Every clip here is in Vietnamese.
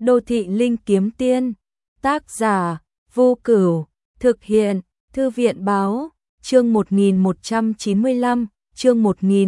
Đô thị linh kiếm tiên, tác giả, Vô Cửu, thực hiện, Thư viện báo, chương 1195, chương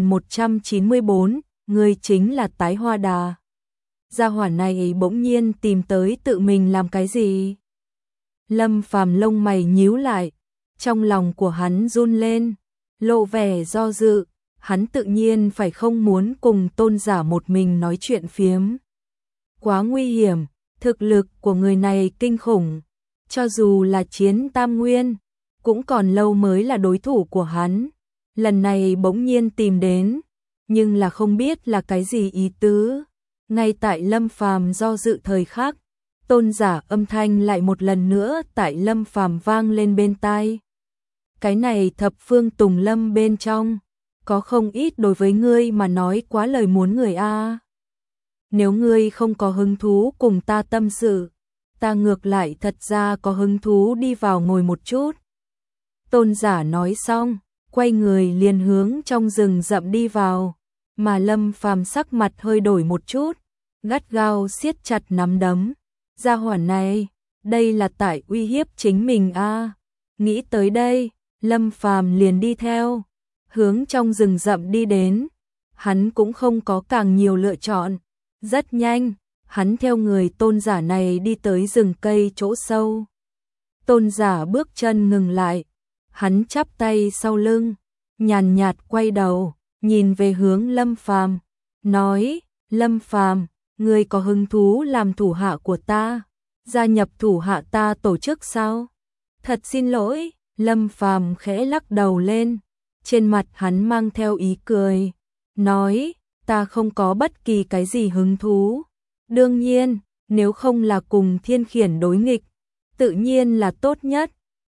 1194, người chính là Tái Hoa Đà. Gia hỏa này bỗng nhiên tìm tới tự mình làm cái gì? Lâm Phàm lông mày nhíu lại, trong lòng của hắn run lên, lộ vẻ do dự, hắn tự nhiên phải không muốn cùng Tôn giả một mình nói chuyện phiếm. Quá nguy hiểm, thực lực của người này kinh khủng, cho dù là chiến tam nguyên, cũng còn lâu mới là đối thủ của hắn. Lần này bỗng nhiên tìm đến, nhưng là không biết là cái gì ý tứ. Ngay tại Lâm Phàm do dự thời khắc, Tôn giả âm thanh lại một lần nữa tại Lâm Phàm vang lên bên tai. Cái này thập phương tùng lâm bên trong, có không ít đối với ngươi mà nói quá lời muốn người a. Nếu ngươi không có hứng thú cùng ta tâm sự, ta ngược lại thật ra có hứng thú đi vào ngồi một chút. Tôn giả nói xong, quay người liền hướng trong rừng rậm đi vào, mà Lâm Phàm sắc mặt hơi đổi một chút, gắt gao siết chặt nắm đấm. Gia hỏa này, đây là tại uy hiếp chính mình a. Nghĩ tới đây, Lâm Phàm liền đi theo, hướng trong rừng rậm đi đến. Hắn cũng không có càng nhiều lựa chọn. Rất nhanh, hắn theo người tôn giả này đi tới rừng cây chỗ sâu. Tôn giả bước chân ngừng lại, hắn chắp tay sau lưng, nhàn nhạt quay đầu, nhìn về hướng Lâm Phàm, nói: "Lâm Phàm, ngươi có hứng thú làm thủ hạ của ta, gia nhập thủ hạ ta tổ chức sao?" "Thật xin lỗi." Lâm Phàm khẽ lắc đầu lên, trên mặt hắn mang theo ý cười, nói: "Ta không có bất kỳ cái gì hứng thú. Đương nhiên, nếu không là cùng Thiên Khiển đối nghịch, tự nhiên là tốt nhất.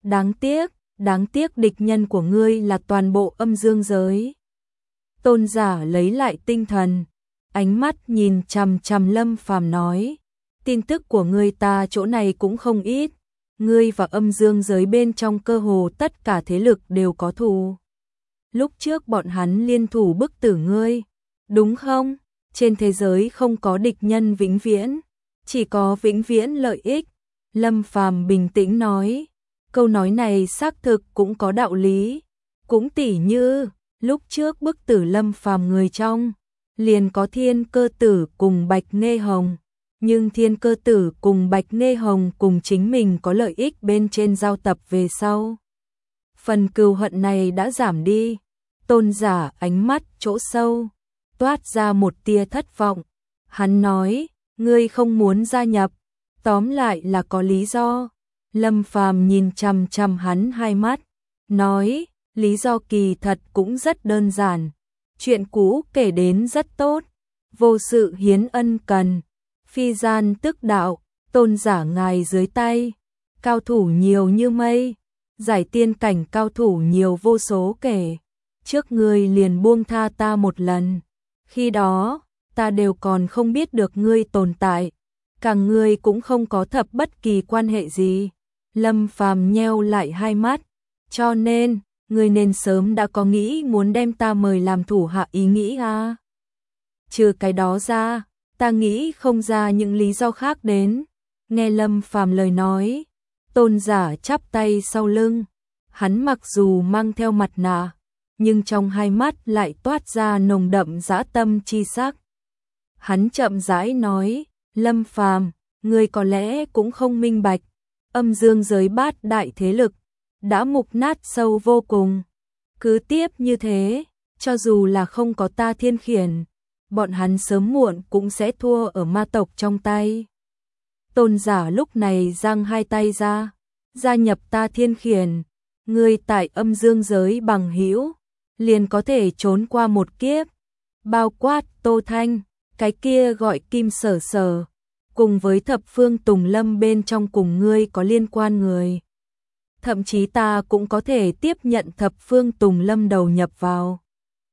Đáng tiếc địch nhân của ngươi là toàn bộ âm dương giới." Tôn giả lấy lại tinh thần, ánh mắt nhìn chằm chằm Lâm Phàm nói: "Tin tức của ngươi ta chỗ này cũng không ít, ngươi và âm dương giới bên trong cơ hồ tất cả thế lực đều có thù. Lúc trước bọn hắn liên thủ bức tử ngươi, đúng không? Trên thế giới không có địch nhân vĩnh viễn, chỉ có vĩnh viễn lợi ích." Lâm Phàm bình tĩnh nói, câu nói này xác thực cũng có đạo lý, cũng tỉ như lúc trước bức tử Lâm Phàm người trong, liền có Thiên Cơ Tử cùng Bạch Nghê Hồng, nhưng Thiên Cơ Tử cùng Bạch Nghê Hồng cùng chính mình có lợi ích bên trên giao tập về sau. Phần cừu hận này đã giảm đi. Tôn giả ánh mắt chỗ sâu toát ra một tia thất vọng. Hắn nói: "Ngươi không muốn gia nhập, tóm lại là có lý do." Lâm Phàm nhìn chằm chằm hắn hai mắt, nói: "Lý do kỳ thật cũng rất đơn giản. Chuyện cũ kể đến rất tốt, vô sự hiến ân cần, phi gian tức đạo, tôn giả ngài dưới tay, cao thủ nhiều như mây, giải tiên cảnh cao thủ nhiều vô số kể. Trước ngươi liền buông tha ta một lần, khi đó ta đều còn không biết được ngươi tồn tại, cả ngươi cũng không có thập bất kỳ quan hệ gì." Lâm Phàm nheo lại hai mắt, "Cho nên ngươi nên sớm đã có nghĩ muốn đem ta mời làm thủ hạ ý nghĩ à? Trừ cái đó ra, ta nghĩ không ra những lý do khác đến." Nghe Lâm Phàm lời nói, tôn giả chắp tay sau lưng, hắn mặc dù mang theo mặt nạ, nhưng trong hai mắt lại toát ra nồng đậm dã tâm chi sắc. Hắn chậm rãi nói: "Lâm Phàm, ngươi có lẽ cũng không minh bạch, âm dương giới bát đại thế lực đã mục nát sâu vô cùng. Cứ tiếp như thế, cho dù là không có ta Thiên Khiển, bọn hắn sớm muộn cũng sẽ thua ở ma tộc trong tay." Tôn giả lúc này giang hai tay ra: "Gia nhập ta Thiên Khiển, ngươi tại âm dương giới bằng hữu liền có thể trốn qua một kiếp, bao quát Tô Thanh, cái kia gọi Kim Sở Sở, cùng với thập phương tùng lâm bên trong cùng ngươi có liên quan người. Thậm chí ta cũng có thể tiếp nhận thập phương tùng lâm đầu nhập vào."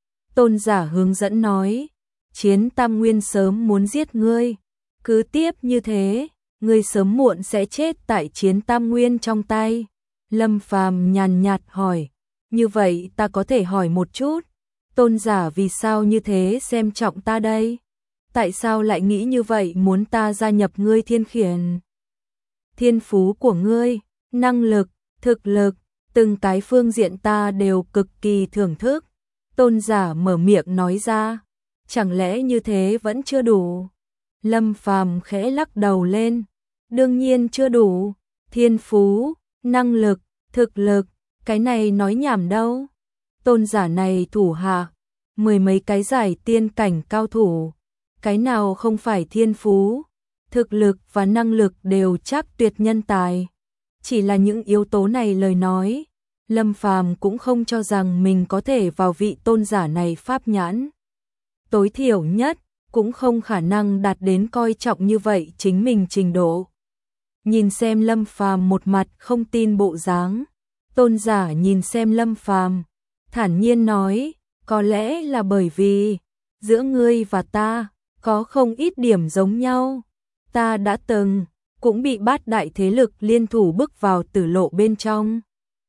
Tôn giả hướng dẫn nói: "Chiến tam nguyên sớm muốn giết ngươi, cứ tiếp như thế, ngươi sớm muộn sẽ chết tại chiến tam nguyên trong tay." Lâm Phàm nhàn nhạt hỏi: "Như vậy ta có thể hỏi một chút, tôn giả vì sao như thế xem trọng ta đây?" tại sao lại nghĩ như vậy, muốn ta gia nhập ngươi thiên khiển? Thiên phú của ngươi, năng lực, thực lực, từng cái phương diện ta đều cực kỳ thưởng thức. Tôn giả mở miệng nói ra, chẳng lẽ như thế vẫn chưa đủ? Lâm Phàm khẽ lắc đầu lên, đương nhiên chưa đủ, thiên phú, năng lực, thực lực, cái này nói nhảm đâu. Tôn giả này thủ hạ, mười mấy cái giải tiên cảnh cao thủ, cái nào không phải thiên phú, thực lực và năng lực đều chắc tuyệt nhân tài. Chỉ là những yếu tố này lời nói, Lâm Phàm cũng không cho rằng mình có thể vào vị tôn giả này pháp nhãn. Tối thiểu nhất, cũng không khả năng đạt đến coi trọng như vậy chính mình trình độ. Nhìn xem Lâm Phàm một mặt không tin bộ dáng, tôn giả nhìn xem Lâm Phàm, thản nhiên nói, có lẽ là bởi vì giữa ngươi và ta có không ít điểm giống nhau. Ta đã từng cũng bị bát đại thế lực liên thủ bức vào tử lộ bên trong.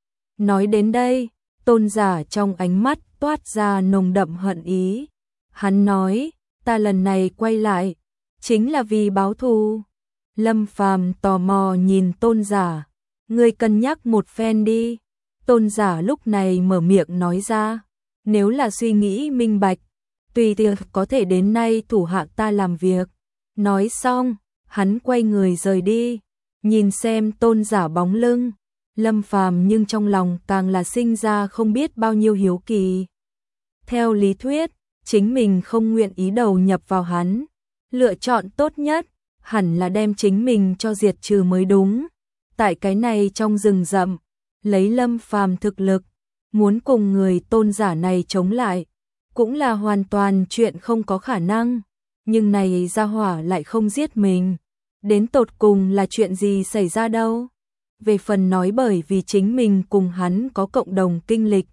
Nói đến đây, tôn giả trong ánh mắt toát ra nồng đậm hận ý. Hắn nói, ta lần này quay lại, chính là vì báo thù. Lâm Phàm tò mò nhìn tôn giả, ngươi cân nhắc một phen đi. Tôn giả lúc này mở miệng nói ra, nếu là suy nghĩ minh bạch, tùy tiệc có thể đến nay thủ hạ ta làm việc. Nói xong, hắn quay người rời đi, nhìn xem tôn giả bóng lưng. Lâm Phàm nhưng trong lòng càng là sinh ra không biết bao nhiêu hiếu kỳ. Theo lý thuyết, chính mình không nguyện ý đầu nhập vào hắn. Lựa chọn tốt nhất, hẳn là đem chính mình cho diệt trừ mới đúng. Tại cái này trong rừng rậm, lấy Lâm Phàm thực lực, muốn cùng người tôn giả này chống lại, cũng là hoàn toàn chuyện không có khả năng. Nhưng này gia hỏa lại không giết mình. Đến tột cùng là chuyện gì xảy ra đâu? Về phần nói bởi vì chính mình cùng hắn có cộng đồng kinh lịch,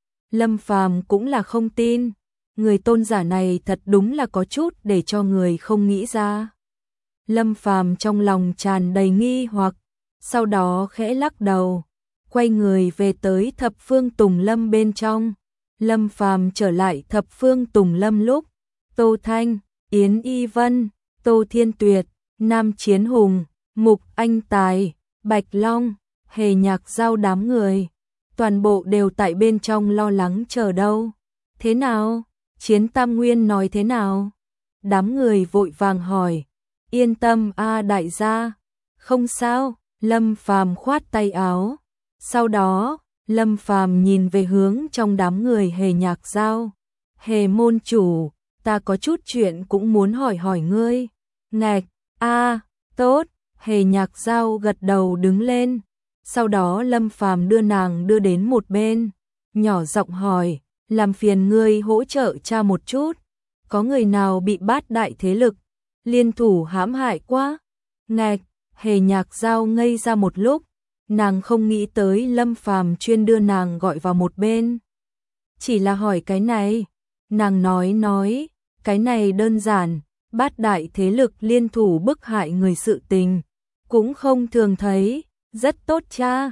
Lâm Phàm cũng là không tin. Người tôn giả này thật đúng là có chút để cho người không nghĩ ra. Lâm Phàm trong lòng tràn đầy nghi hoặc, sau đó khẽ lắc đầu, quay người về tới Thập Phương Tùng Lâm bên trong. Lâm Phàm trở lại Thập Phương Tùng Lâm lúc, Tô Thanh, Yến Y Vân, Tô Thiên Tuyệt, Nam Chiến Hùng, Mục Anh Tài, Bạch Long, Hề Nhạc Giao đám người, toàn bộ đều tại bên trong lo lắng chờ đâu. Thế nào? Chiến Tam Nguyên nói thế nào? Đám người vội vàng hỏi. Yên tâm a đại gia. Không sao, Lâm Phàm khoát tay áo. Sau đó, Lâm Phàm nhìn về hướng trong đám người Hề Nhạc Giao. Hề môn chủ, ta có chút chuyện cũng muốn hỏi hỏi ngươi. Ngạch, tốt. Hề Nhạc Giao gật đầu đứng lên. Sau đó Lâm Phàm đưa nàng đưa đến một bên, nhỏ giọng hỏi, làm phiền ngươi hỗ trợ cha một chút, có người nào bị bát đại thế lực liên thủ hãm hại quá? Ngạch, Hề Nhạc Giao ngây ra một lúc, nàng không nghĩ tới Lâm Phàm chuyên đưa nàng gọi vào một bên. Chỉ là hỏi cái này, nàng nói, cái này đơn giản, bát đại thế lực liên thủ bức hại người sự tình, cũng không thường thấy, rất tốt cha,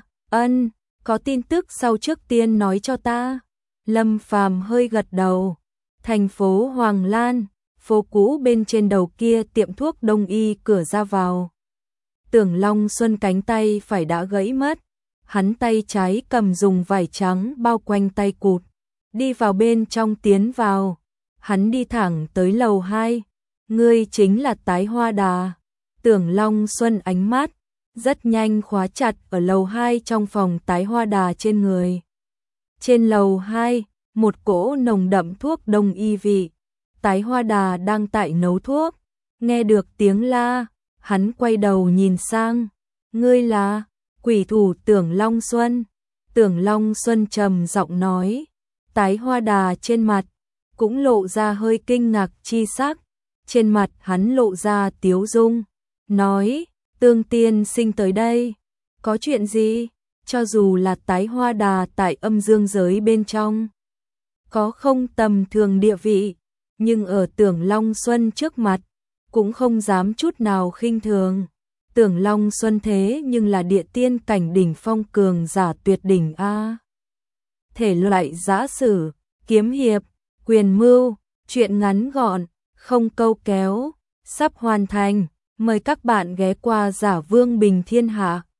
có tin tức sau trước tiên nói cho ta. Lâm Phàm hơi gật đầu. Thành phố Hoàng Lan, phố cũ bên trên đầu kia tiệm thuốc đông y cửa ra vào. Tưởng Long Xuân cánh tay phải đã gãy mất, hắn tay trái cầm dùng vải trắng bao quanh tay cụt, đi vào bên trong tiến vào. Hắn đi thẳng tới lầu 2, ngươi chính là Tái Hoa Đà. Tưởng Long Xuân ánh mắt rất nhanh khóa chặt ở lầu 2 trong phòng Tái Hoa Đà trên người. Trên lầu 2, một cỗ nồng đậm thuốc đông y vị. Tái Hoa Đà đang tại nấu thuốc, nghe được tiếng la, hắn quay đầu nhìn sang, ngươi là quỷ thủ Tưởng Long Xuân. Tưởng Long Xuân trầm giọng nói. Tái Hoa Đà trên mặt cũng lộ ra hơi kinh ngạc chi sắc, trên mặt hắn lộ ra tiếu dung, nói, Tương tiên sinh tới đây, có chuyện gì? Cho dù là Tái Hoa Đà tại âm dương giới bên trong, có không tầm thường địa vị, nhưng ở Tưởng Long Xuân trước mặt, cũng không dám chút nào khinh thường. Tưởng Long Xuân thế nhưng là địa tiên cảnh đỉnh phong cường giả tuyệt đỉnh a. Thể loại giã sử, kiếm hiệp, quyền mưu, truyện ngắn gọn, không câu kéo, sắp hoàn thành. Mời các bạn ghé qua Giả Vương Bình Thiên Hạ.